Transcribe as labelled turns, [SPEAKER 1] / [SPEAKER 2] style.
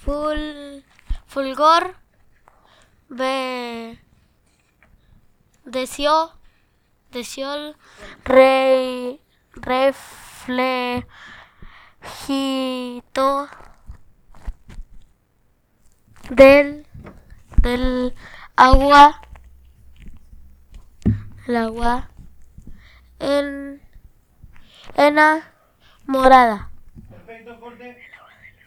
[SPEAKER 1] fulgor, deció, reflejito del agua, el agua enamorada.
[SPEAKER 2] Perfecto, corte.